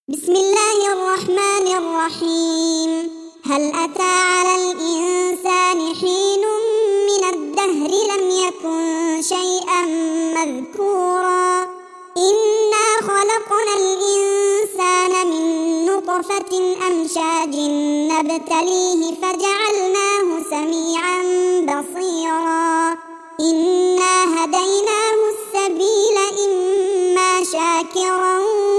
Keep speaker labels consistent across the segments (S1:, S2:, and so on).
S1: بسم الله الرحمن الرحيم. هل أتى على الإنسان حين من الدهر لم يكن شيئا مذكورا إنا خلقنا الإنسان من نطفة أمشاج نبتليه فجعلناه سميعا بصيرا إنا هديناه السبيل إما شاكرا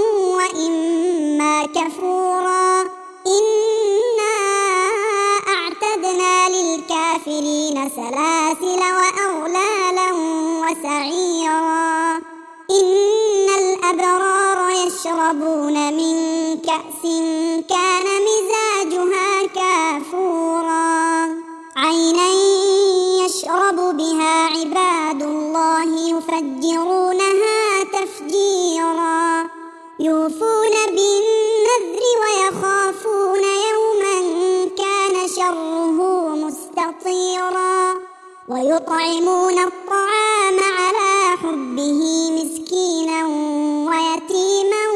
S1: وإما كفورا إنا أعتدنا للكافرين سلاسل وأغلالا وسعيرا إن الأبرار يشربون من كأس كان مزاجها كافورا عينا يشرب بها عباد الله يفجرونها تفجيرا يوفون بالنذر ويخافون يوما كان شره مستطيرا ويطعمون الطعام على حبه مسكينا ويتيما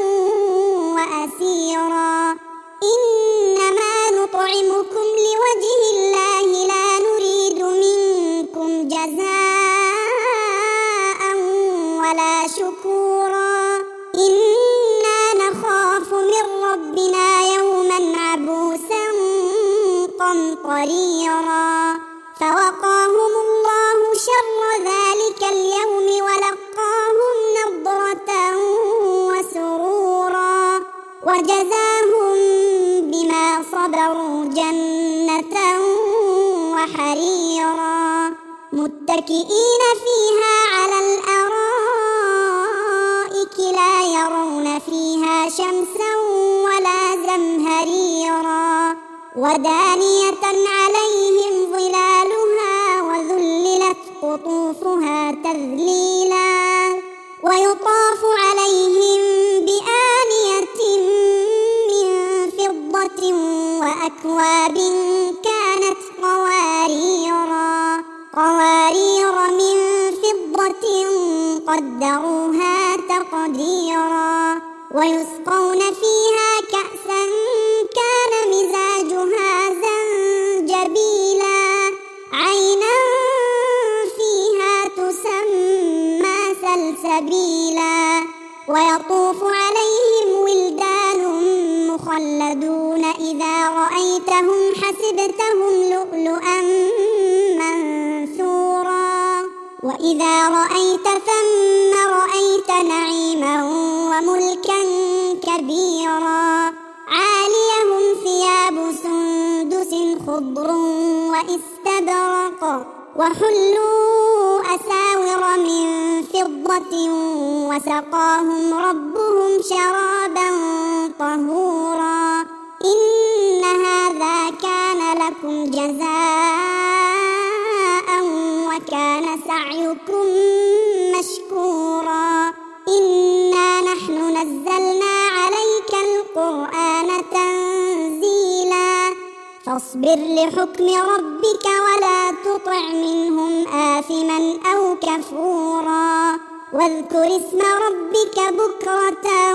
S1: وأسيرا إنما نطعمكم لوجه الله لا نريد منكم جزاء ولا شكورا إنا نخاف من ربنا يوما عبوسا قمطريرا فوقاهم الله شر ذلك اليوم ولقاهم نضرة وسرورا وجزاهم بما صبروا جنة وحريرا متكئين فيها على الأرائك لا يرون فيها شمسا ولا زمهريرا ودانية عليهم ظلالها وذللت قطوفها تذليلا ويطاف عليهم بآنية من فضة وأكواب كانت قوارير من فضة قدروها تقديرا ويسقون فيها كأسا كان مزاجها زنجبيلا عينا فيها تسمى سلسبيلا ويطوف عليهم ولدان مخلدون إذا رأيتهم حسبتهم لؤلؤا منثورا وإذا رأيت ثم رأيت نعيما وملكا كبيرا عاليهم ثياب سندس خضر واستبرق وحلوا أساور من فضة وسقاهم ربهم شرابا طهورا إن هذا كان لكم جزاء وكان سعيكم مشكورا إنا نحن نزلنا عليك القرآن تنزيلا فاصبر لحكم ربك ولا تطع منهم آثما أو كفورا واذكر اسم ربك بكرة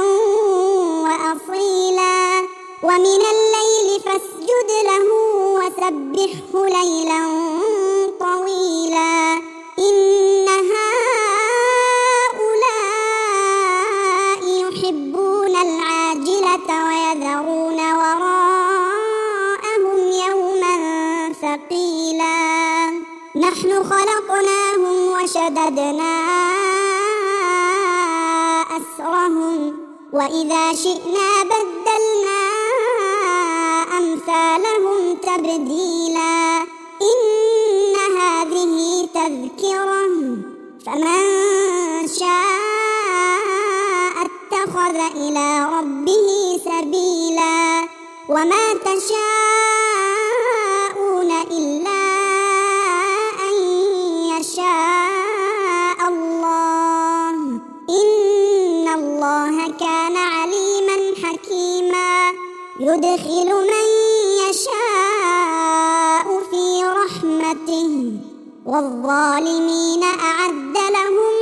S1: وأصيلا ومن الليل فاسجد له وسبحه ليلا طويلا إن هؤلاء يحبون العاجلة ويذرون وراءهم يوما ثقيلا نحن خلقناهم وشددنا أسرهم وإذا شئنا بدلنا أمثالهم تبديلا إن هذه تذكرة فمن شاء اتخذ إلى ربه سبيلا وما تشاءون إلا أن يشاء الله إن الله كان عليما حكيما يدخل من يشاء في رحمته والظالمين أعد لهم